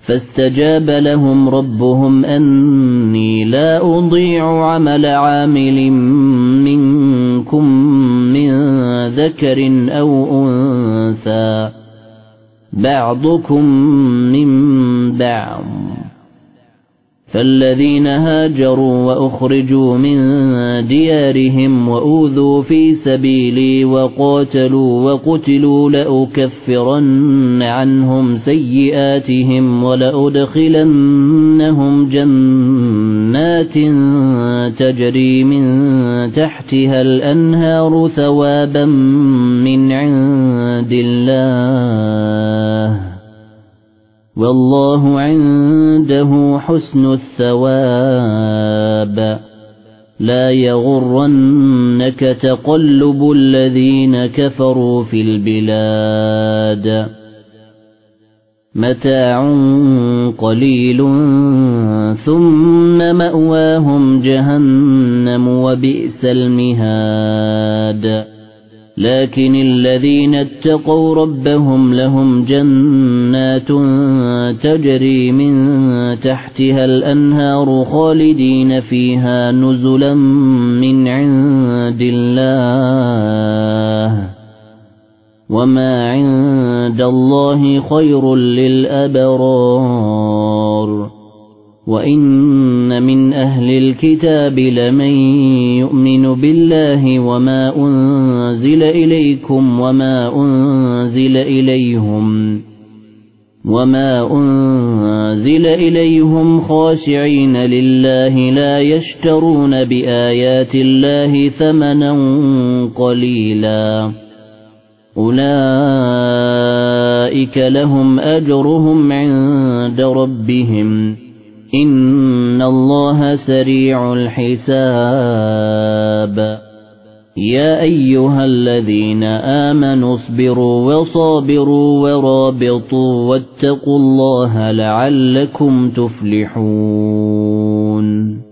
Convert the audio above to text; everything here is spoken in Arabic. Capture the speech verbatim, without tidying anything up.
فاستجاب لهم ربهم أني لا أضيع عمل عامل منكم من ذكر أو أنثى بعضكم من بعض فالذين هاجروا وأخرجوا من ديارهم وأوذوا في سبيلي وقاتلوا وقتلوا لأكفرن عنهم سيئاتهم ولأدخلنهم جنات تجري من تحتها الأنهار ثوابا من عند الله والله عنده حسن الثواب لا يغرنك تقلب الذين كفروا في البلاد متاع قليل ثم مأواهم جهنم وبئس المهاد لكن الذين اتقوا ربهم لهم جنات تجري من تحتها الأنهار خالدين فيها نزلا من عند الله وما عند الله خير للأبرار وإن من أهل الكتاب لمن يؤمن بالله وما أنزل إليكم وما أنزل إليهم وما أنزل إليهم خاشعين لله لا يشترون بآيات الله ثمنا قليلا أولئك لهم أجرهم عند ربهم إن الله سريع الحساب يا أيها الذين آمنوا اصبروا وصابروا ورابطوا واتقوا الله لعلكم تفلحون